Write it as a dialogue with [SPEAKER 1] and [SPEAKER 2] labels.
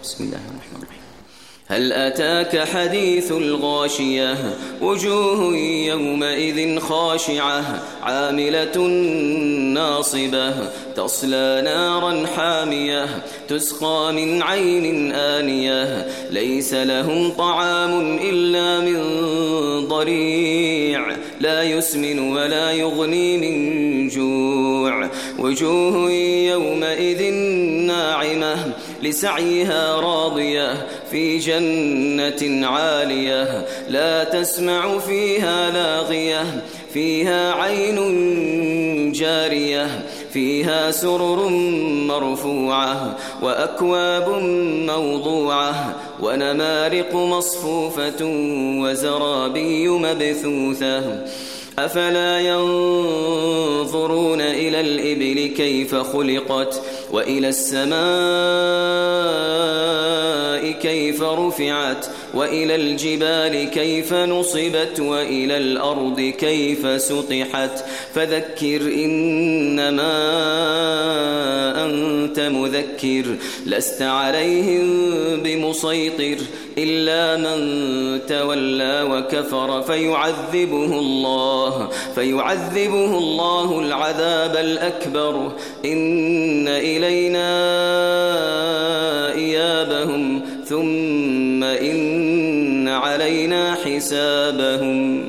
[SPEAKER 1] بسم الله الرحمن الرحيم. هل أتاك حديث الغاشية وجوه يومئذ خاشعة عاملة ناصبة تصلى نارا حامية تسقى من عين آنية ليس لهم طعام إلا من ضريع لا يسمن ولا يغني من جوع وجوه يومئذ ناعمة لسعيها راضية في جنة عالية لا تسمع فيها لاغية فيها عين جارية فيها سرر مرفوعة وأكواب موضوعة ونمارق مصفوفة وزرابي مبثوثة أفلا ينظرون إلى الإبل كيف خلقت وإلى السماء كيف رفعت وإلى الجبال كيف نصبت وإلى الأرض كيف سطحت فذكر إنما أنت مذكر لست عليهم بمسيطر إلا من تولى وكفر فيعذبه الله العذاب الأكبر إن إلينا إيابهم ثم إن علينا حسابهم.